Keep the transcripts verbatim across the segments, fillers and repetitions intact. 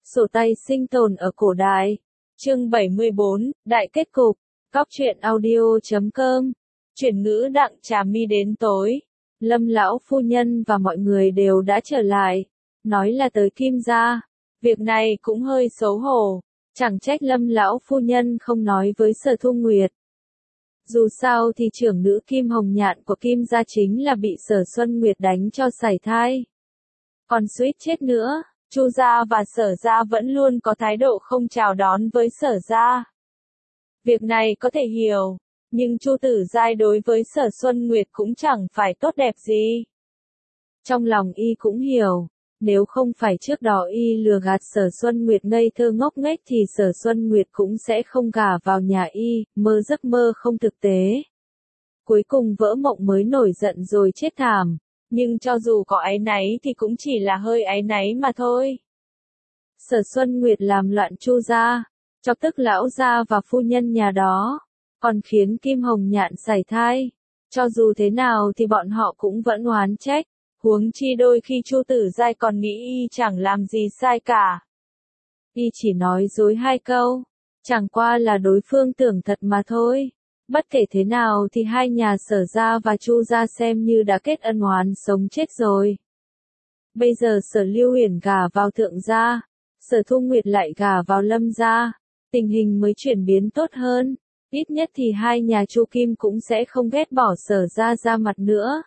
Sổ tay sinh tồn ở cổ đại. Chương bảy mươi bốn, Đại kết cục. Cóc truyện audio chấm com. Chuyển ngữ Đặng Trà Mi đến tối. Lâm lão phu nhân và mọi người đều đã trở lại. Nói là tới Kim gia. Việc này cũng hơi xấu hổ. Chẳng trách Lâm lão phu nhân không nói với Sở Thu Nguyệt. Dù sao thì trưởng nữ Kim Hồng Nhạn của Kim gia chính là bị Sở Xuân Nguyệt đánh cho sảy thai. Còn suýt chết nữa. Chu gia và Sở gia vẫn luôn có thái độ không chào đón với Sở gia. Việc này có thể hiểu, nhưng Chu Tử Giai đối với Sở Xuân Nguyệt cũng chẳng phải tốt đẹp gì. Trong lòng y cũng hiểu, nếu không phải trước đó y lừa gạt Sở Xuân Nguyệt ngây thơ ngốc nghếch thì Sở Xuân Nguyệt cũng sẽ không gả vào nhà y, mơ giấc mơ không thực tế. Cuối cùng vỡ mộng mới nổi giận rồi chết thảm. Nhưng cho dù có áy náy thì cũng chỉ là hơi áy náy mà thôi. Sở Xuân Nguyệt làm loạn Chu gia, chọc tức lão gia và phu nhân nhà đó, còn khiến Kim Hồng Nhạn sảy thai. Cho dù thế nào thì bọn họ cũng vẫn oán trách, huống chi đôi khi Chu Tử Giai còn nghĩ y chẳng làm gì sai cả. Y chỉ nói dối hai câu, chẳng qua là đối phương tưởng thật mà thôi. Bất kể thế nào thì hai nhà Sở gia và Chu gia xem như đã kết ân oán sống chết rồi. Bây giờ Sở Lưu Uyển gả vào Thượng gia, Sở Thu Nguyệt lại gả vào Lâm gia, tình hình mới chuyển biến tốt hơn, ít nhất thì hai nhà Chu Kim cũng sẽ không ghét bỏ Sở gia ra mặt nữa.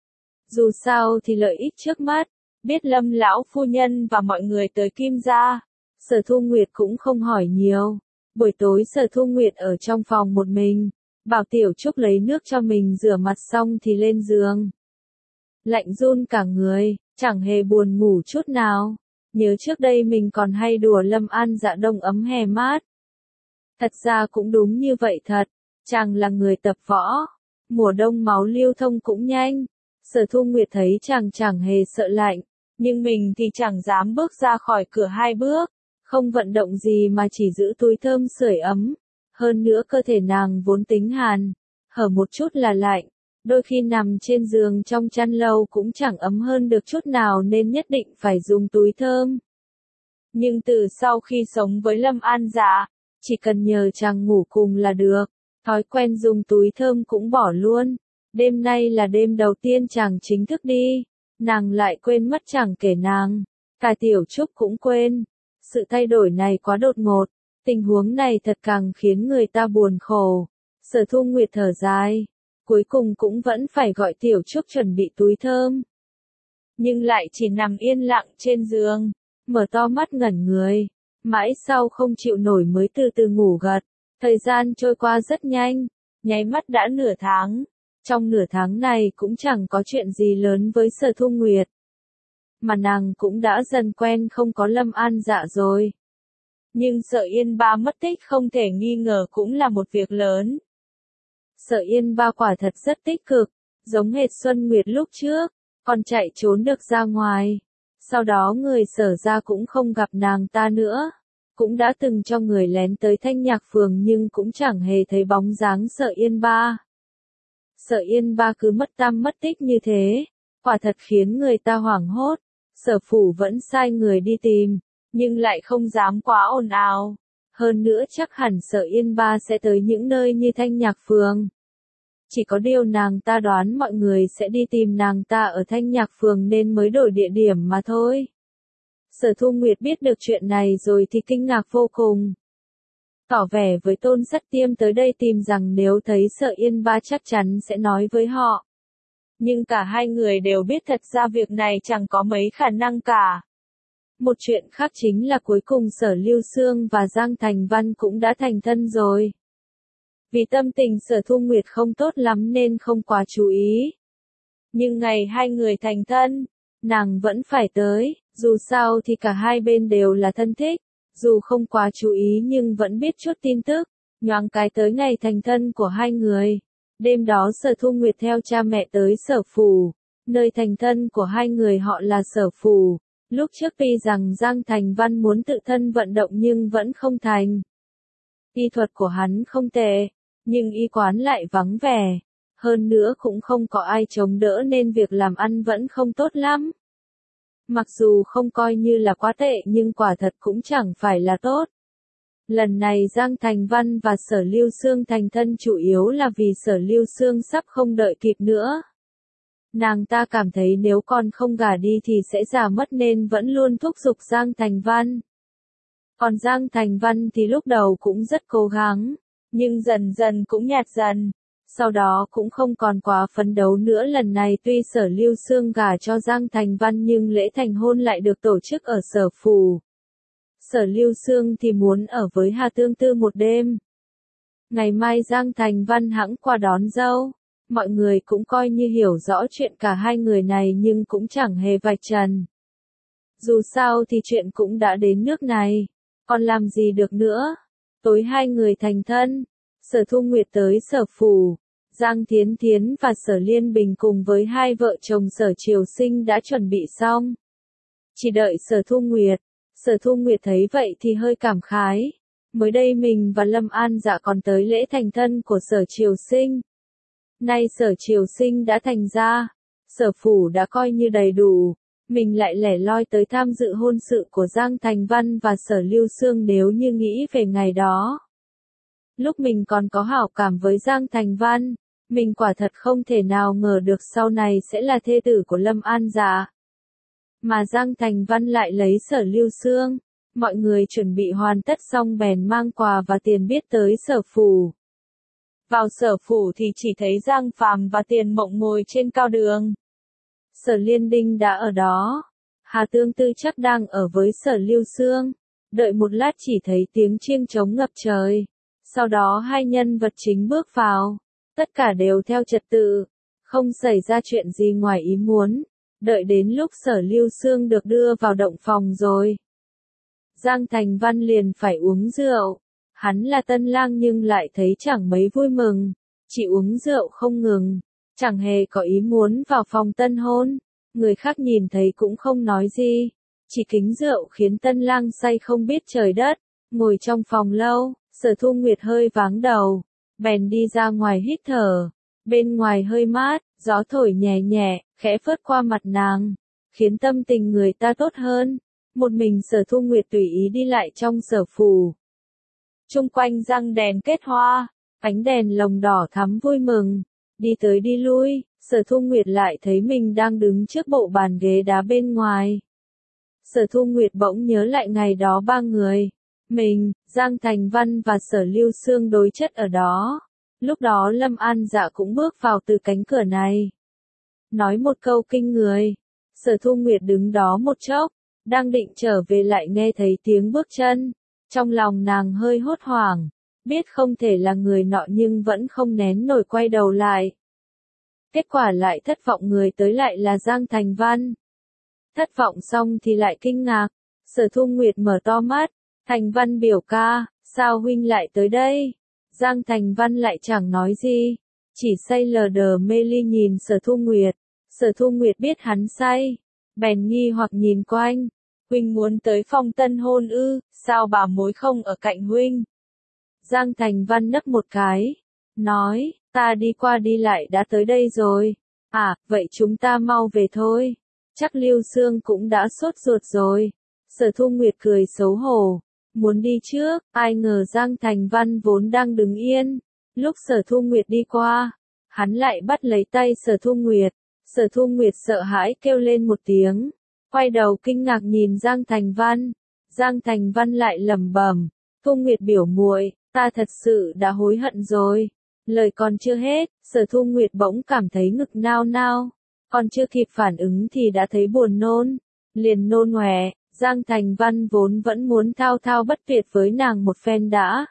Dù sao thì lợi ích trước mắt, biết Lâm lão phu nhân và mọi người tới Kim gia, Sở Thu Nguyệt cũng không hỏi nhiều. Buổi tối Sở Thu Nguyệt ở trong phòng một mình. Bảo Tiểu Trúc lấy nước cho mình rửa mặt xong thì lên giường. Lạnh run cả người, chẳng hề buồn ngủ chút nào. Nhớ trước đây mình còn hay đùa Lâm An Dạ đông ấm hè mát. Thật ra cũng đúng như vậy thật, chàng là người tập võ. Mùa đông máu lưu thông cũng nhanh. Sở Thu Nguyệt thấy chàng chẳng hề sợ lạnh, nhưng mình thì chẳng dám bước ra khỏi cửa hai bước. Không vận động gì mà chỉ giữ túi thơm sưởi ấm. Hơn nữa cơ thể nàng vốn tính hàn, hở một chút là lạnh, đôi khi nằm trên giường trong chăn lâu cũng chẳng ấm hơn được chút nào nên nhất định phải dùng túi thơm. Nhưng từ sau khi sống với Lâm An Dạ, chỉ cần nhờ chàng ngủ cùng là được, thói quen dùng túi thơm cũng bỏ luôn. Đêm nay là đêm đầu tiên chàng chính thức đi, nàng lại quên mất chẳng kể nàng, cả Tiểu Trúc cũng quên. Sự thay đổi này quá đột ngột. Tình huống này thật càng khiến người ta buồn khổ. Sở Thu Nguyệt thở dài, cuối cùng cũng vẫn phải gọi Tiểu Trúc chuẩn bị túi thơm. Nhưng lại chỉ nằm yên lặng trên giường, mở to mắt ngẩn người, mãi sau không chịu nổi mới từ từ ngủ gật. Thời gian trôi qua rất nhanh, nháy mắt đã nửa tháng. Trong nửa tháng này cũng chẳng có chuyện gì lớn với Sở Thu Nguyệt. Mà nàng cũng đã dần quen không có Lâm An Dạ rồi. Nhưng Sở Yên Ba mất tích không thể nghi ngờ cũng là một việc lớn. Sở Yên Ba quả thật rất tích cực, giống hệt Xuân Nguyệt lúc trước, còn chạy trốn được ra ngoài. Sau đó người Sở gia cũng không gặp nàng ta nữa. Cũng đã từng cho người lén tới Thanh Nhạc Phường nhưng cũng chẳng hề thấy bóng dáng Sở Yên Ba. Sở Yên Ba cứ mất tăm mất tích như thế, quả thật khiến người ta hoảng hốt. Sở phủ vẫn sai người đi tìm, nhưng lại không dám quá ồn ào. Hơn nữa chắc hẳn Sở Yên Ba sẽ tới những nơi như Thanh Nhạc Phường. Chỉ có điều nàng ta đoán mọi người sẽ đi tìm nàng ta ở Thanh Nhạc Phường nên mới đổi địa điểm mà thôi. Sở Thu Nguyệt biết được chuyện này rồi thì kinh ngạc vô cùng. Tỏ vẻ với Tôn Sắt Tiêm tới đây tìm rằng nếu thấy Sở Yên Ba chắc chắn sẽ nói với họ. Nhưng cả hai người đều biết thật ra việc này chẳng có mấy khả năng cả. Một chuyện khác chính là cuối cùng Sở Lưu Xương và Giang Thành Văn cũng đã thành thân rồi. Vì tâm tình Sở Thu Nguyệt không tốt lắm nên không quá chú ý. Nhưng ngày hai người thành thân, nàng vẫn phải tới, dù sao thì cả hai bên đều là thân thích, dù không quá chú ý nhưng vẫn biết chút tin tức, nhoáng cái tới ngày thành thân của hai người. Đêm đó Sở Thu Nguyệt theo cha mẹ tới Sở phủ, nơi thành thân của hai người họ là Sở phủ. Lúc trước tuy rằng Giang Thành Văn muốn tự thân vận động nhưng vẫn không thành. Y thuật của hắn không tệ, nhưng y quán lại vắng vẻ. Hơn nữa cũng không có ai chống đỡ nên việc làm ăn vẫn không tốt lắm. Mặc dù không coi như là quá tệ nhưng quả thật cũng chẳng phải là tốt. Lần này Giang Thành Văn và Sở Lưu Sương thành thân chủ yếu là vì Sở Lưu Sương sắp không đợi kịp nữa. Nàng ta cảm thấy nếu con không gả đi thì sẽ già mất nên vẫn luôn thúc giục Giang Thành Văn. Còn Giang Thành Văn thì lúc đầu cũng rất cố gắng, nhưng dần dần cũng nhạt dần. Sau đó cũng không còn quá phấn đấu nữa. Lần này tuy Sở Lưu Sương gả cho Giang Thành Văn nhưng lễ thành hôn lại được tổ chức ở Sở Phủ. Sở Lưu Sương thì muốn ở với Hà Tương Tư một đêm. Ngày mai Giang Thành Văn hẵng qua đón dâu. Mọi người cũng coi như hiểu rõ chuyện cả hai người này nhưng cũng chẳng hề vạch trần. Dù sao thì chuyện cũng đã đến nước này, còn làm gì được nữa. Tối hai người thành thân, Sở Thu Nguyệt tới Sở Phủ, Giang Thiến Thiến và Sở Liên Bình cùng với hai vợ chồng Sở Triều Sinh đã chuẩn bị xong. Chỉ đợi Sở Thu Nguyệt. Sở Thu Nguyệt thấy vậy thì hơi cảm khái. Mới đây mình và Lâm An Dạ còn tới lễ thành thân của Sở Triều Sinh. Nay Sở Triều Sinh đã thành ra, Sở Phủ đã coi như đầy đủ, mình lại lẻ loi tới tham dự hôn sự của Giang Thành Văn và Sở Lưu Sương. Nếu như nghĩ về ngày đó, lúc mình còn có hảo cảm với Giang Thành Văn, mình quả thật không thể nào ngờ được sau này sẽ là thê tử của Lâm An Dạ. Mà Giang Thành Văn lại lấy Sở Lưu Sương. Mọi người chuẩn bị hoàn tất xong bèn mang quà và tiền biết tới Sở Phủ. Vào Sở Phủ thì chỉ thấy Giang Phàm và Tiền Mộng ngồi trên cao đường. Sở Liên Đinh đã ở đó. Hà Tương Tư chắc đang ở với Sở Lưu Sương. Đợi một lát chỉ thấy tiếng chiêng trống ngập trời. Sau đó hai nhân vật chính bước vào. Tất cả đều theo trật tự. Không xảy ra chuyện gì ngoài ý muốn. Đợi đến lúc Sở Lưu Sương được đưa vào động phòng rồi, Giang Thành Văn liền phải uống rượu. Hắn là tân lang nhưng lại thấy chẳng mấy vui mừng, chỉ uống rượu không ngừng, chẳng hề có ý muốn vào phòng tân hôn. Người khác nhìn thấy cũng không nói gì, chỉ kính rượu khiến tân lang say không biết trời đất. Ngồi trong phòng lâu, Sở Thu Nguyệt hơi váng đầu, bèn đi ra ngoài hít thở. Bên ngoài hơi mát, gió thổi nhẹ nhẹ, khẽ phớt qua mặt nàng, khiến tâm tình người ta tốt hơn. Một mình Sở Thu Nguyệt tùy ý đi lại trong Sở Phủ. Chung quanh răng đèn kết hoa, ánh đèn lồng đỏ thắm vui mừng. Đi tới đi lui, Sở Thu Nguyệt lại thấy mình đang đứng trước bộ bàn ghế đá bên ngoài. Sở Thu Nguyệt bỗng nhớ lại ngày đó ba người, mình, Giang Thành Văn và Sở Lưu Sương đối chất ở đó. Lúc đó Lâm An Dạ cũng bước vào từ cánh cửa này. Nói một câu kinh người. Sở Thu Nguyệt đứng đó một chốc, đang định trở về lại nghe thấy tiếng bước chân. Trong lòng nàng hơi hốt hoảng, biết không thể là người nọ nhưng vẫn không nén nổi quay đầu lại. Kết quả lại thất vọng, người tới lại là Giang Thành Văn. Thất vọng xong thì lại kinh ngạc. Sở Thu Nguyệt mở to mắt. Thành Văn biểu ca, sao huynh lại tới đây? Giang Thành Văn lại chẳng nói gì, chỉ say lờ đờ mê ly nhìn Sở Thu Nguyệt. Sở Thu Nguyệt biết hắn say, bèn nghi hoặc nhìn quanh. Huynh muốn tới phòng tân hôn ư, sao bà mối không ở cạnh huynh? Giang Thành Văn nấp một cái, nói, ta đi qua đi lại đã tới đây rồi. À, vậy chúng ta mau về thôi. Chắc Lưu Sương cũng đã sốt ruột rồi. Sở Thu Nguyệt cười xấu hổ, muốn đi trước, ai ngờ Giang Thành Văn vốn đang đứng yên. Lúc Sở Thu Nguyệt đi qua, hắn lại bắt lấy tay Sở Thu Nguyệt. Sở Thu Nguyệt sợ hãi kêu lên một tiếng, quay đầu kinh ngạc nhìn Giang Thành Văn. Giang Thành Văn lại lẩm bẩm, Thu Nguyệt biểu muội, ta thật sự đã hối hận rồi. Lời còn chưa hết, Sở Thu Nguyệt bỗng cảm thấy ngực nao nao, còn chưa kịp phản ứng thì đã thấy buồn nôn, liền nôn ngoẹ. Giang Thành Văn vốn vẫn muốn thao thao bất tuyệt với nàng một phen đã.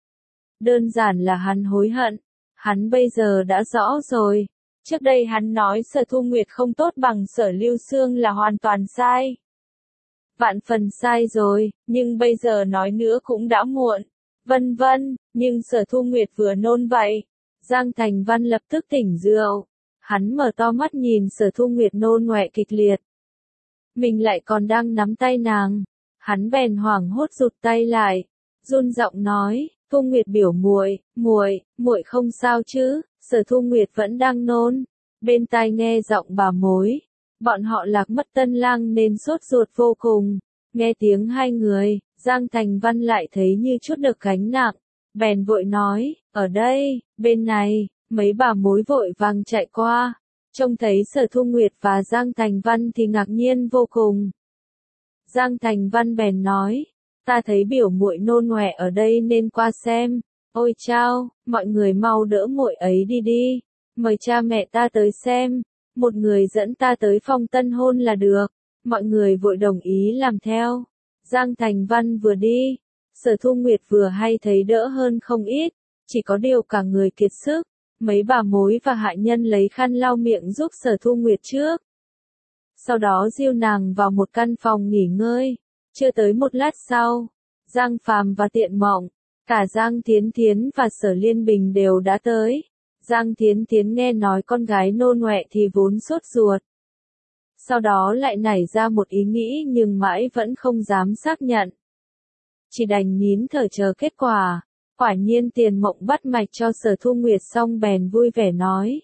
Đơn giản là hắn hối hận, hắn bây giờ đã rõ rồi. Trước đây hắn nói Sở Thu Nguyệt không tốt bằng Sở Lưu Sương là hoàn toàn sai. Vạn phần sai rồi, nhưng bây giờ nói nữa cũng đã muộn. Vân vân, nhưng Sở Thu Nguyệt vừa nôn vậy. Giang Thành Văn lập tức tỉnh rượu. Hắn mở to mắt nhìn Sở Thu Nguyệt nôn ngoẹ kịch liệt. Mình lại còn đang nắm tay nàng. Hắn bèn hoảng hốt rụt tay lại, run giọng nói, Thu Nguyệt biểu muội, muội, muội không sao chứ? Sở Thu Nguyệt vẫn đang nôn, bên tai nghe giọng bà mối, Bọn họ lạc mất Tân Lang nên sốt ruột vô cùng. Nghe tiếng hai người, Giang Thành Văn lại thấy như chút được gánh nặng. Bèn vội nói, ở đây, bên này, mấy bà mối vội vàng chạy qua. Trông thấy Sở Thu Nguyệt và Giang Thành Văn thì ngạc nhiên vô cùng. Giang Thành Văn bèn nói, ta thấy biểu muội nôn ọe ở đây nên qua xem. Ôi chao, mọi người mau đỡ muội ấy đi đi. Mời cha mẹ ta tới xem. Một người dẫn ta tới phòng tân hôn là được. Mọi người vội đồng ý làm theo. Giang Thành Văn vừa đi, Sở Thu Nguyệt vừa hay thấy đỡ hơn không ít. Chỉ có điều cả người kiệt sức. Mấy bà mối và hạ nhân lấy khăn lau miệng giúp Sở Thu Nguyệt trước. Sau đó dìu nàng vào một căn phòng nghỉ ngơi. Chưa tới một lát sau, Giang Phàm và Tiện Mộng, cả Giang Thiến Thiến và Sở Liên Bình đều đã tới. Giang Thiến Thiến nghe nói con gái nôn ọe thì vốn sốt ruột. Sau đó lại nảy ra một ý nghĩ nhưng mãi vẫn không dám xác nhận. Chỉ đành nín thở chờ kết quả. Quả nhiên Tiền Mộng bắt mạch cho Sở Thu Nguyệt xong bèn vui vẻ nói.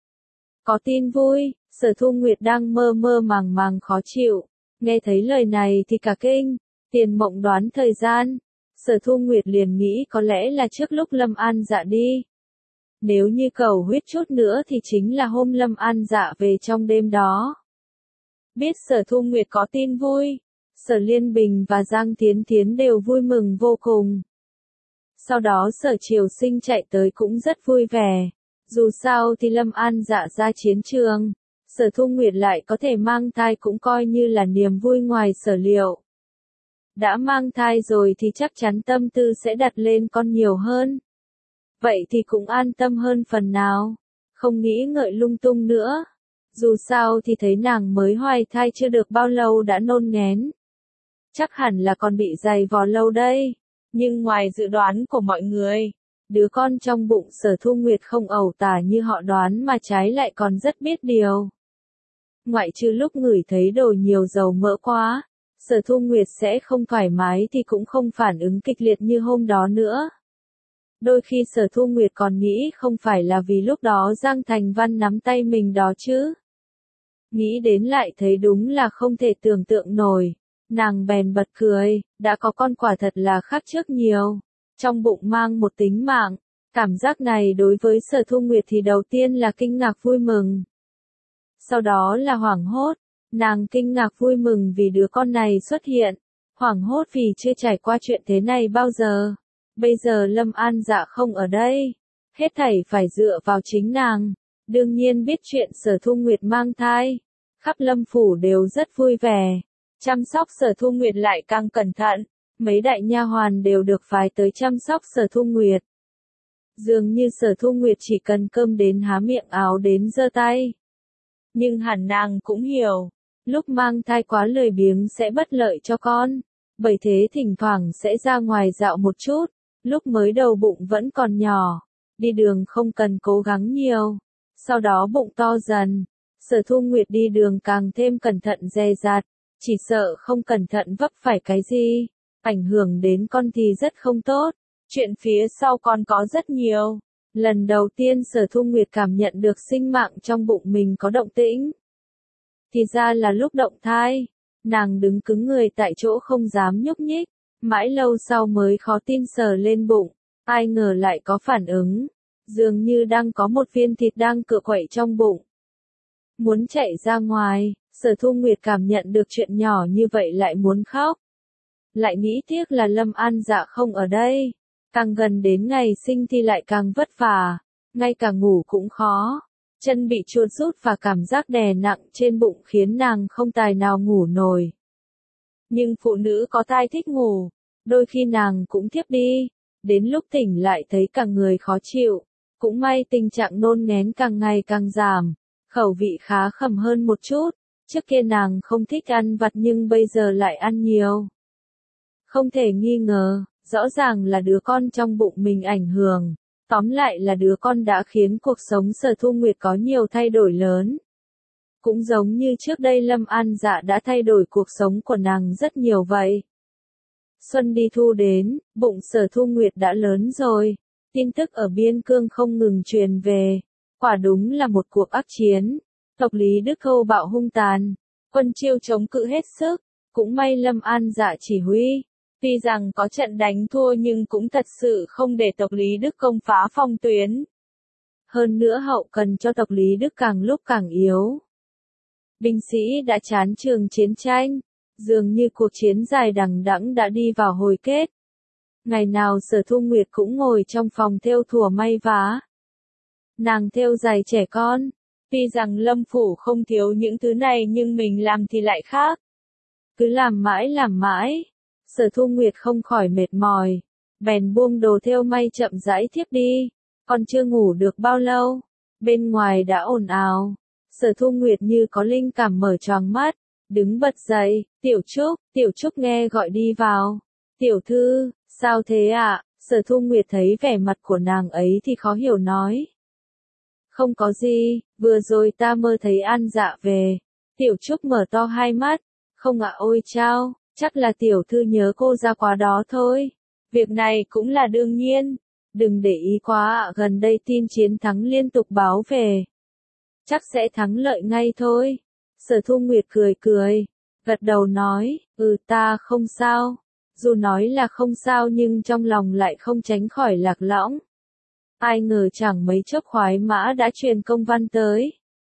Có tin vui. Sở Thu Nguyệt đang mơ mơ màng màng khó chịu. Nghe thấy lời này thì cả kinh. Tiền Mộng đoán thời gian. Sở Thu Nguyệt liền nghĩ có lẽ là trước lúc Lâm An Dạ đi. Nếu như cầu huyết chút nữa thì chính là hôm Lâm An Dạ về trong đêm đó. Biết Sở Thu Nguyệt có tin vui, Sở Liên Bình và Giang Thiến Thiến đều vui mừng vô cùng. Sau đó Sở Triều Sinh chạy tới cũng rất vui vẻ. Dù sao thì Lâm An Dạ ra chiến trường, Sở Thu Nguyệt lại có thể mang thai cũng coi như là niềm vui ngoài sở liệu. Đã mang thai rồi thì chắc chắn tâm tư sẽ đặt lên con nhiều hơn. Vậy thì cũng an tâm hơn phần nào, không nghĩ ngợi lung tung nữa. Dù sao thì thấy nàng mới hoài thai chưa được bao lâu đã nôn nghén. Chắc hẳn là còn bị dày vò lâu đây. Nhưng ngoài dự đoán của mọi người, đứa con trong bụng Sở Thu Nguyệt không ẩu tả như họ đoán mà trái lại còn rất biết điều. Ngoại trừ lúc ngửi thấy đồ nhiều dầu mỡ quá, Sở Thu Nguyệt sẽ không thoải mái thì cũng không phản ứng kịch liệt như hôm đó nữa. Đôi khi Sở Thu Nguyệt còn nghĩ không phải là vì lúc đó Giang Thành Văn nắm tay mình đó chứ. Nghĩ đến lại thấy đúng là không thể tưởng tượng nổi. Nàng bèn bật cười, đã có con quả thật là khác trước nhiều. Trong bụng mang một tính mạng. Cảm giác này đối với Sở Thu Nguyệt thì đầu tiên là kinh ngạc vui mừng. Sau đó là hoảng hốt. Nàng kinh ngạc vui mừng vì đứa con này xuất hiện. Hoảng hốt vì chưa trải qua chuyện thế này bao giờ. Bây giờ Lâm An Dạ không ở đây. Hết thảy phải dựa vào chính nàng. Đương nhiên biết chuyện Sở Thu Nguyệt mang thai. Khắp Lâm Phủ đều rất vui vẻ. Chăm sóc Sở Thu Nguyệt lại càng cẩn thận. Mấy đại nha hoàn đều được phái tới chăm sóc Sở Thu Nguyệt. Dường như Sở Thu Nguyệt chỉ cần cơm đến há miệng áo đến giơ tay. Nhưng hẳn nàng cũng hiểu. Lúc mang thai quá lười biếng sẽ bất lợi cho con. Bởi thế thỉnh thoảng sẽ ra ngoài dạo một chút. Lúc mới đầu bụng vẫn còn nhỏ. Đi đường không cần cố gắng nhiều. Sau đó bụng to dần. Sở Thu Nguyệt đi đường càng thêm cẩn thận dè dặt. Chỉ sợ không cẩn thận vấp phải cái gì. Ảnh hưởng đến con thì rất không tốt. Chuyện phía sau còn có rất nhiều. Lần đầu tiên Sở Thu Nguyệt cảm nhận được sinh mạng trong bụng mình có động tĩnh. Thì ra là lúc động thai. Nàng đứng cứng người tại chỗ không dám nhúc nhích. Mãi lâu sau mới khó tin sờ lên bụng. Ai ngờ lại có phản ứng. Dường như đang có một viên thịt đang cựa quậy trong bụng. Muốn chạy ra ngoài, Sở Thu Nguyệt cảm nhận được chuyện nhỏ như vậy lại muốn khóc. Lại nghĩ tiếc là Lâm An Dạ không ở đây. Càng gần đến ngày sinh thì lại càng vất vả. Ngay cả ngủ cũng khó. Chân bị chuột rút và cảm giác đè nặng trên bụng khiến nàng không tài nào ngủ nổi. Nhưng phụ nữ có thai thích ngủ. Đôi khi nàng cũng thiếp đi. Đến lúc tỉnh lại thấy cả người khó chịu. Cũng may tình trạng nôn nghén càng ngày càng giảm. Khẩu vị khá khẩm hơn một chút. Trước kia nàng không thích ăn vặt nhưng bây giờ lại ăn nhiều. Không thể nghi ngờ, rõ ràng là đứa con trong bụng mình ảnh hưởng. Tóm lại là đứa con đã khiến cuộc sống Sở Thu Nguyệt có nhiều thay đổi lớn. Cũng giống như trước đây Lâm An Dạ đã thay đổi cuộc sống của nàng rất nhiều vậy. Xuân đi thu đến, bụng Sở Thu Nguyệt đã lớn rồi. Tin tức ở biên cương không ngừng truyền về. Quả đúng là một cuộc ác chiến. Tộc Lý Đức thô bạo hung tàn, quân Chiêu chống cự hết sức, cũng may Lâm An Dạ chỉ huy. Tuy rằng có trận đánh thua nhưng cũng thật sự không để tộc Lý Đức công phá phong tuyến. Hơn nữa hậu cần cho tộc Lý Đức càng lúc càng yếu. Binh sĩ đã chán trường chiến tranh, dường như cuộc chiến dài đằng đẵng đã đi vào hồi kết. Ngày nào Sở Thu Nguyệt cũng ngồi trong phòng thêu thùa may vá. Nàng thêu giày trẻ con, tuy rằng Lâm phủ không thiếu những thứ này nhưng mình làm thì lại khác. Cứ làm mãi làm mãi, Sở Thu Nguyệt không khỏi mệt mỏi, bèn buông đồ thêu may chậm rãi thiếp đi, còn chưa ngủ được bao lâu, bên ngoài đã ồn ào. Sở Thu Nguyệt như có linh cảm mở choàng mắt, đứng bật dậy, Tiểu Trúc, Tiểu Trúc nghe gọi đi vào. Tiểu thư, sao thế ạ? À? Sở Thu Nguyệt thấy vẻ mặt của nàng ấy thì khó hiểu nói. Không có gì, vừa rồi ta mơ thấy An Dạ về. Tiểu Trúc mở to hai mắt, không ạ, ôi chao, chắc là tiểu thư nhớ cô ra quá đó thôi. Việc này cũng là đương nhiên, đừng để ý quá ạ, gần đây tin chiến thắng liên tục báo về. Chắc sẽ thắng lợi ngay thôi. Sở Thu Nguyệt cười cười, gật đầu nói, ừ ta không sao. Dù nói là không sao nhưng trong lòng lại không tránh khỏi lạc lõng. Ai ngờ chẳng mấy chốc khoái mã đã truyền công văn tới.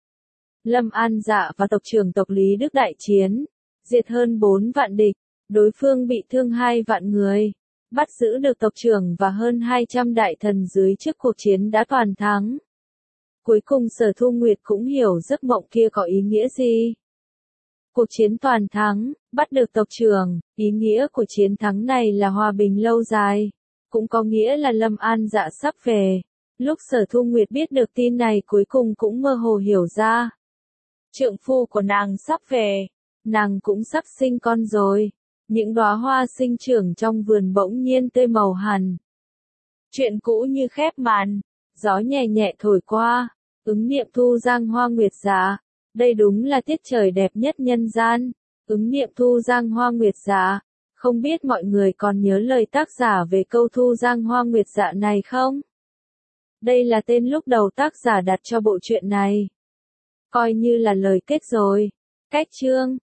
Lâm An Dạ và tộc trưởng tộc Lý Đức đại chiến, diệt hơn bốn vạn địch, đối phương bị thương hai vạn người, bắt giữ được tộc trưởng và hơn hai trăm đại thần dưới trước cuộc chiến đã toàn thắng. Cuối cùng Sở Thu Nguyệt cũng hiểu giấc mộng kia có ý nghĩa gì. Cuộc chiến toàn thắng, bắt được tộc trưởng, ý nghĩa của chiến thắng này là hòa bình lâu dài, cũng có nghĩa là Lâm An Dạ sắp về. Lúc Sở Thu Nguyệt biết được tin này cuối cùng cũng mơ hồ hiểu ra. Trượng phu của nàng sắp về, nàng cũng sắp sinh con rồi. Những đóa hoa sinh trưởng trong vườn bỗng nhiên tươi màu hẳn. Chuyện cũ như khép màn, gió nhẹ nhẹ thổi qua, ứng niệm thu giang hoa nguyệt dạ. Đây đúng là tiết trời đẹp nhất nhân gian, ứng niệm thu giang hoa nguyệt dạ. Không biết mọi người còn nhớ lời tác giả về câu thu giang hoa nguyệt dạ này không? Đây là tên lúc đầu tác giả đặt cho bộ truyện này. Coi như là lời kết rồi. Cách chương